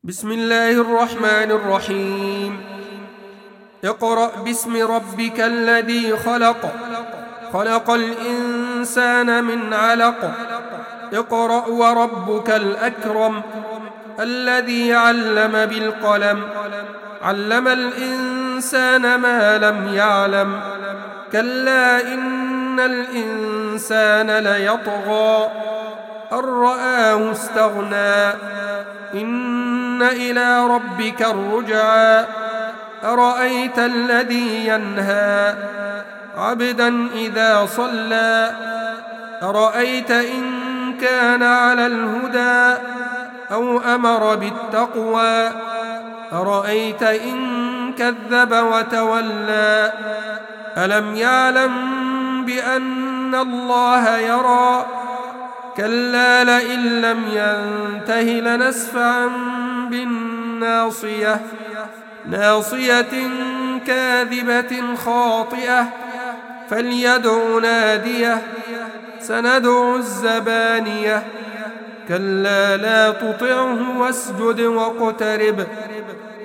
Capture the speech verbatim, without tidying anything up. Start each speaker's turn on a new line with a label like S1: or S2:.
S1: بسم الله الرحمن الرحيم. اقرأ باسم ربك الذي خلق خلق الإنسان من علق اقرأ وربك الأكرم الذي علم بالقلم علم الإنسان ما لم يعلم كلا إن الإنسان ليطغى أن رآه استغنى إن إلى ربك الرجعى أرأيت الذي ينهى عبدا إذا صلى أرأيت إن كان على الهدى أو أمر بالتقوى أرأيت إن كذب وتولى ألم يعلم بأن الله يرى كلا لئن لم ينته لنسفعا بالناصية ناصية كاذبة خاطئة فليدع ناديه سندع الزبانية كلا لا تطعه واسجد واقترب